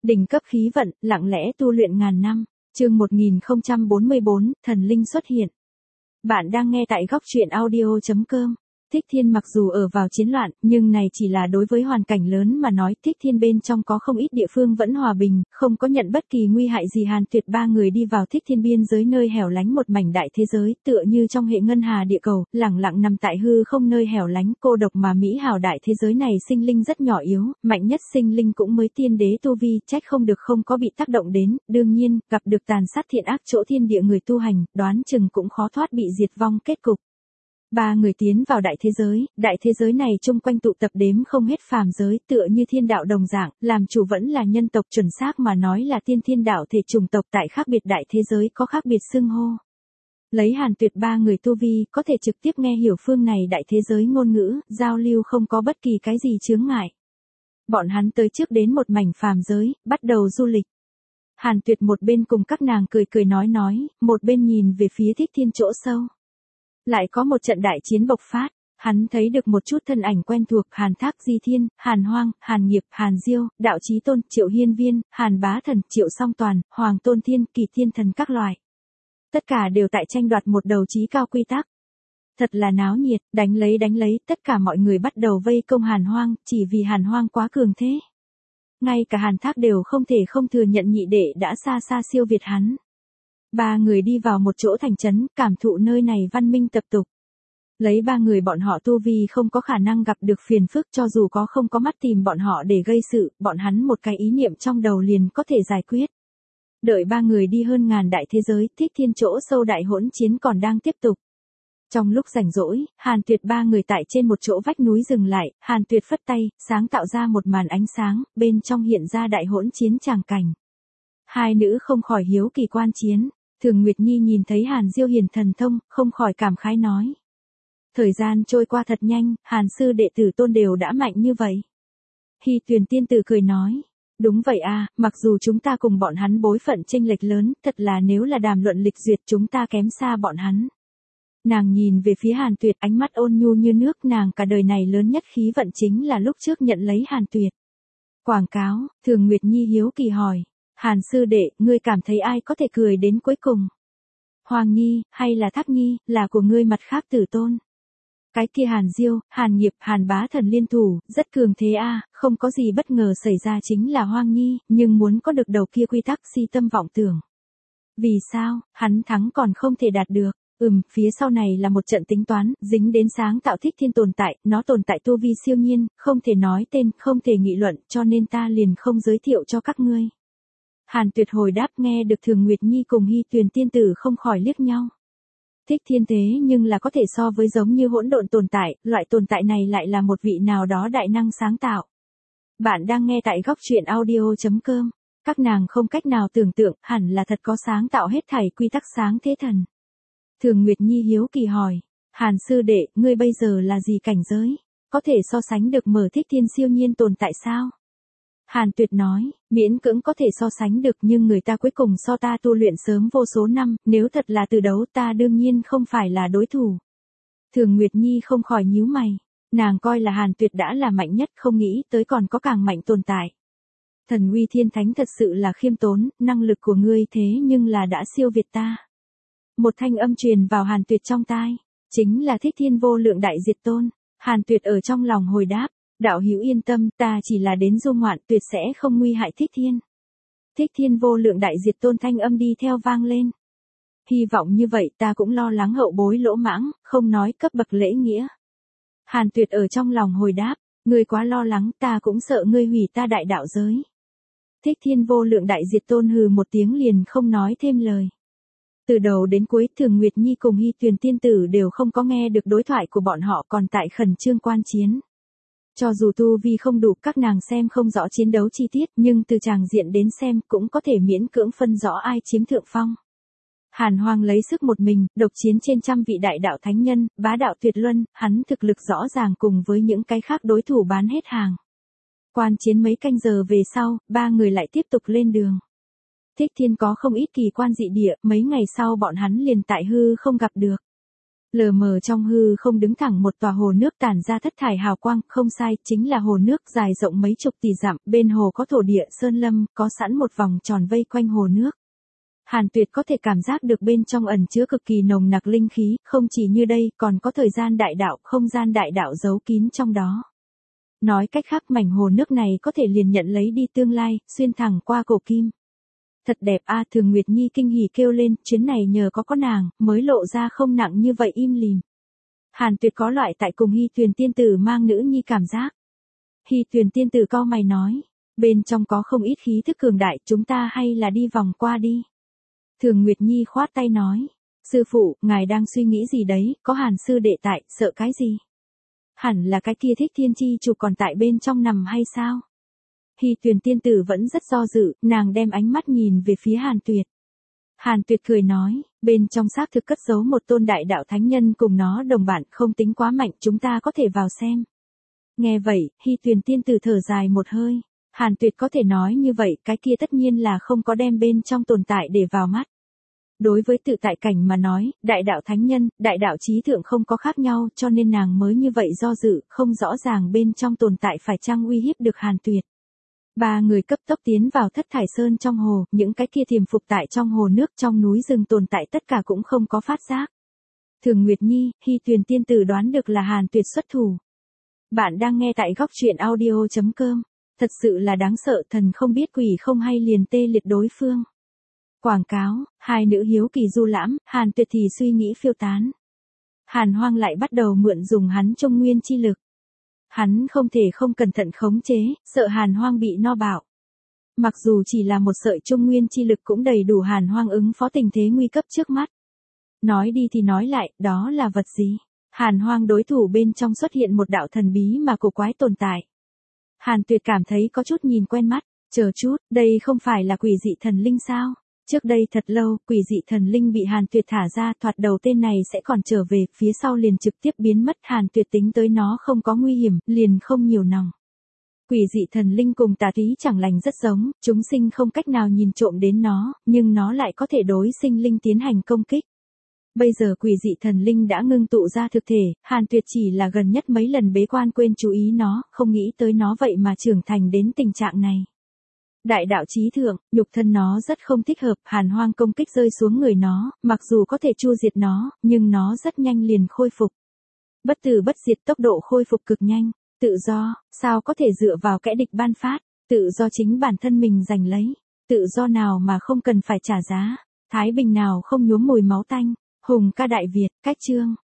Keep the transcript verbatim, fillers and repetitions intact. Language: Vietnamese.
Đỉnh cấp khí vận, lặng lẽ tu luyện ngàn năm. Chương một nghìn không trăm bốn mươi bốn, thần linh xuất hiện. Bạn đang nghe tại góc truyện audio chấm com. Thích Thiên mặc dù ở vào chiến loạn, nhưng này chỉ là đối với hoàn cảnh lớn mà nói. Thích Thiên bên trong có không ít địa phương vẫn hòa bình, không có nhận bất kỳ nguy hại gì. Hàn Tuyệt ba người đi vào Thích Thiên biên giới nơi hẻo lánh một mảnh đại thế giới, tựa như trong hệ ngân hà địa cầu, lẳng lặng nằm tại hư không nơi hẻo lánh cô độc mà mỹ hào. Đại thế giới này sinh linh rất nhỏ yếu, mạnh nhất sinh linh cũng mới tiên đế tu vi, trách không được không có bị tác động đến. Đương nhiên, gặp được tàn sát thiện ác chỗ thiên địa người tu hành, đoán chừng cũng khó thoát bị diệt vong kết cục. Ba người tiến vào đại thế giới, đại thế giới này chung quanh tụ tập đếm không hết phàm giới, tựa như thiên đạo đồng dạng, làm chủ vẫn là nhân tộc, chuẩn xác mà nói là tiên thiên đạo thể chủng tộc. Tại khác biệt đại thế giới có khác biệt xưng hô. Lấy Hàn Tuyệt ba người tu vi, có thể trực tiếp nghe hiểu phương này đại thế giới ngôn ngữ, giao lưu không có bất kỳ cái gì chướng ngại. Bọn hắn tới trước đến một mảnh phàm giới, bắt đầu du lịch. Hàn Tuyệt một bên cùng các nàng cười cười nói nói, một bên nhìn về phía Thích Thiên chỗ sâu. Lại có một trận đại chiến bộc phát, hắn thấy được một chút thân ảnh quen thuộc, Hàn Thác Di Thiên, Hàn Hoang, Hàn Nghiệp, Hàn Diêu, Đạo Chí Tôn, Triệu Hiên Viên, Hàn Bá Thần, Triệu Song Toàn, Hoàng Tôn Thiên, Kỳ Thiên Thần các loại. Tất cả đều tại tranh đoạt một đầu chí cao quy tắc. Thật là náo nhiệt, đánh lấy đánh lấy, tất cả mọi người bắt đầu vây công Hàn Hoang, chỉ vì Hàn Hoang quá cường thế. Ngay cả Hàn Thác đều không thể không thừa nhận nhị đệ đã xa xa siêu việt hắn. Ba người đi vào một chỗ thành trấn, cảm thụ nơi này văn minh tập tục. Lấy ba người bọn họ tu vi không có khả năng gặp được phiền phức, cho dù có không có mắt tìm bọn họ để gây sự, bọn hắn một cái ý niệm trong đầu liền có thể giải quyết. Đợi ba người đi hơn ngàn đại thế giới, Thích Thiên chỗ sâu đại hỗn chiến còn đang tiếp tục. Trong lúc rảnh rỗi, Hàn Tuyệt ba người tại trên một chỗ vách núi dừng lại, Hàn Tuyệt phất tay, sáng tạo ra một màn ánh sáng, bên trong hiện ra đại hỗn chiến tràng cảnh. Hai nữ không khỏi hiếu kỳ quan chiến. Thường Nguyệt Nhi nhìn thấy Hàn Diêu hiền thần thông, không khỏi cảm khái nói. Thời gian trôi qua thật nhanh, Hàn sư đệ tử tôn đều đã mạnh như vậy. Hy Tuyền tiên tử cười nói. Đúng vậy à, mặc dù chúng ta cùng bọn hắn bối phận chênh lệch lớn, thật là nếu là đàm luận lịch duyệt chúng ta kém xa bọn hắn. Nàng nhìn về phía Hàn Tuyệt, ánh mắt ôn nhu như nước, nàng cả đời này lớn nhất khí vận chính là lúc trước nhận lấy Hàn Tuyệt. Quảng cáo, Thường Nguyệt Nhi hiếu kỳ hỏi. Hàn sư đệ, ngươi cảm thấy ai có thể cười đến cuối cùng? Hoàng Nhi, hay là Thác Nhi, là của ngươi mặt khác tử tôn? Cái kia Hàn Diêu, Hàn Nghiệp, Hàn Bá Thần liên thủ, rất cường thế a, à, không có gì bất ngờ xảy ra chính là Hoàng Nhi, nhưng muốn có được đầu kia quy tắc si tâm vọng tưởng. Vì sao, hắn thắng còn không thể đạt được? Ừm, phía sau này là một trận tính toán, dính đến sáng tạo Thích Thiên tồn tại, nó tồn tại tu vi siêu nhiên, không thể nói tên, không thể nghị luận, cho nên ta liền không giới thiệu cho các ngươi. Hàn Tuyệt hồi đáp, nghe được Thường Nguyệt Nhi cùng Hy Tuyền tiên tử không khỏi liếc nhau. Thích Thiên thế nhưng là có thể so với giống như hỗn độn tồn tại, loại tồn tại này lại là một vị nào đó đại năng sáng tạo. Bạn đang nghe tại góc truyện audio chấm com. Các nàng không cách nào tưởng tượng, hẳn là thật có sáng tạo hết thảy quy tắc sáng thế thần. Thường Nguyệt Nhi hiếu kỳ hỏi, Hàn sư đệ, ngươi bây giờ là gì cảnh giới? Có thể so sánh được mở Thích Thiên siêu nhiên tồn tại sao? Hàn Tuyệt nói, miễn cưỡng có thể so sánh được, nhưng người ta cuối cùng so ta tu luyện sớm vô số năm, nếu thật là từ đấu ta đương nhiên không phải là đối thủ. Thường Nguyệt Nhi không khỏi nhíu mày, nàng coi là Hàn Tuyệt đã là mạnh nhất, không nghĩ tới còn có càng mạnh tồn tại. Thần uy thiên thánh thật sự là khiêm tốn, năng lực của ngươi thế nhưng là đã siêu việt ta. Một thanh âm truyền vào Hàn Tuyệt trong tai, chính là Thích Thiên vô lượng đại diệt tôn. Hàn Tuyệt ở trong lòng hồi đáp. Đạo hữu yên tâm, ta chỉ là đến du ngoạn, tuyệt sẽ không nguy hại Thích Thiên. Thích Thiên vô lượng đại diệt tôn thanh âm đi theo vang lên. Hy vọng như vậy, ta cũng lo lắng hậu bối lỗ mãng, không nói cấp bậc lễ nghĩa. Hàn Tuyệt ở trong lòng hồi đáp, ngươi quá lo lắng, ta cũng sợ ngươi hủy ta đại đạo giới. Thích Thiên vô lượng đại diệt tôn hừ một tiếng liền không nói thêm lời. Từ đầu đến cuối, Thường Nguyệt Nhi cùng Hy Tuyền tiên tử đều không có nghe được đối thoại của bọn họ, còn tại khẩn trương quan chiến. Cho dù tu vi không đủ, các nàng xem không rõ chiến đấu chi tiết, nhưng từ tràng diện đến xem cũng có thể miễn cưỡng phân rõ ai chiếm thượng phong. Hàn Hoang lấy sức một mình, độc chiến trên trăm vị đại đạo thánh nhân, bá đạo tuyệt luân, hắn thực lực rõ ràng cùng với những cái khác đối thủ bán hết hàng. Quan chiến mấy canh giờ về sau, ba người lại tiếp tục lên đường. Thích Thiên có không ít kỳ quan dị địa, mấy ngày sau bọn hắn liền tại hư không gặp được. Lờ mờ trong hư không đứng thẳng một tòa hồ nước tản ra thất thải hào quang, không sai, chính là hồ nước dài rộng mấy chục tỷ dặm, bên hồ có thổ địa sơn lâm, có sẵn một vòng tròn vây quanh hồ nước. Hàn Tuyệt có thể cảm giác được bên trong ẩn chứa cực kỳ nồng nặc linh khí, không chỉ như đây, còn có thời gian đại đạo, không gian đại đạo giấu kín trong đó. Nói cách khác mảnh hồ nước này có thể liền nhận lấy đi tương lai, xuyên thẳng qua cổ kim. Thật đẹp a, Thường Nguyệt Nhi kinh hỉ kêu lên, chuyến này nhờ có có nàng, mới lộ ra không nặng như vậy im lìm. Hàn Tuyệt có loại tại cùng Hy Tuyền tiên tử mang nữ nhi cảm giác. Hy Tuyền tiên tử cau mày nói, bên trong có không ít khí thức cường đại, chúng ta hay là đi vòng qua đi. Thường Nguyệt Nhi khoát tay nói, sư phụ, ngài đang suy nghĩ gì đấy, có Hàn sư đệ tại, sợ cái gì? Hẳn là cái kia Thích Thiên chi chủ còn tại bên trong nằm hay sao? Hy Tuyền tiên tử vẫn rất do dự, nàng đem ánh mắt nhìn về phía Hàn Tuyệt. Hàn Tuyệt cười nói, bên trong xác thực cất giấu một tôn đại đạo thánh nhân cùng nó đồng bản, không tính quá mạnh, chúng ta có thể vào xem. Nghe vậy, Hy Tuyền tiên tử thở dài một hơi. Hàn Tuyệt có thể nói như vậy, cái kia tất nhiên là không có đem bên trong tồn tại để vào mắt. Đối với tự tại cảnh mà nói, đại đạo thánh nhân, đại đạo trí thượng không có khác nhau, cho nên nàng mới như vậy do dự, không rõ ràng bên trong tồn tại phải chăng uy hiếp được Hàn Tuyệt. Ba người cấp tốc tiến vào thất thải sơn trong hồ, những cái kia tiềm phục tại trong hồ nước trong núi rừng tồn tại tất cả cũng không có phát giác. Thường Nguyệt Nhi, Hy Tuyền tiên tử đoán được là Hàn Tuyệt xuất thủ. Bạn đang nghe tại góc truyện audio chấm com. Thật sự là đáng sợ, thần không biết quỷ không hay liền tê liệt đối phương. Quảng cáo, hai nữ hiếu kỳ du lãm, Hàn Tuyệt thì suy nghĩ phiêu tán. Hàn Hoang lại bắt đầu mượn dùng hắn trung nguyên chi lực. Hắn không thể không cẩn thận khống chế, sợ Hàn Hoang bị no bạo. Mặc dù chỉ là một sợi trung nguyên chi lực cũng đầy đủ Hàn Hoang ứng phó tình thế nguy cấp trước mắt. Nói đi thì nói lại, đó là vật gì? Hàn Hoang đối thủ bên trong xuất hiện một đạo thần bí mà cổ quái tồn tại. Hàn Tuyệt cảm thấy có chút nhìn quen mắt, chờ chút, đây không phải là quỷ dị thần linh sao? Trước đây thật lâu, quỷ dị thần linh bị Hàn Tuyệt thả ra, thoạt đầu tên này sẽ còn trở về, phía sau liền trực tiếp biến mất. Hàn Tuyệt tính tới nó không có nguy hiểm, liền không nhiều nòng. Quỷ dị thần linh cùng tà túy chẳng lành rất giống, chúng sinh không cách nào nhìn trộm đến nó, nhưng nó lại có thể đối sinh linh tiến hành công kích. Bây giờ quỷ dị thần linh đã ngưng tụ ra thực thể, Hàn Tuyệt chỉ là gần nhất mấy lần bế quan quên chú ý nó, không nghĩ tới nó vậy mà trưởng thành đến tình trạng này. Đại đạo chí thượng, nhục thân nó rất không thích hợp, Hàn Hoang công kích rơi xuống người nó, mặc dù có thể chu diệt nó, nhưng nó rất nhanh liền khôi phục. Bất tử bất diệt, tốc độ khôi phục cực nhanh, tự do, sao có thể dựa vào kẻ địch ban phát, tự do chính bản thân mình giành lấy, tự do nào mà không cần phải trả giá, thái bình nào không nhuốm mùi máu tanh. Hùng ca Đại Việt, cách chương.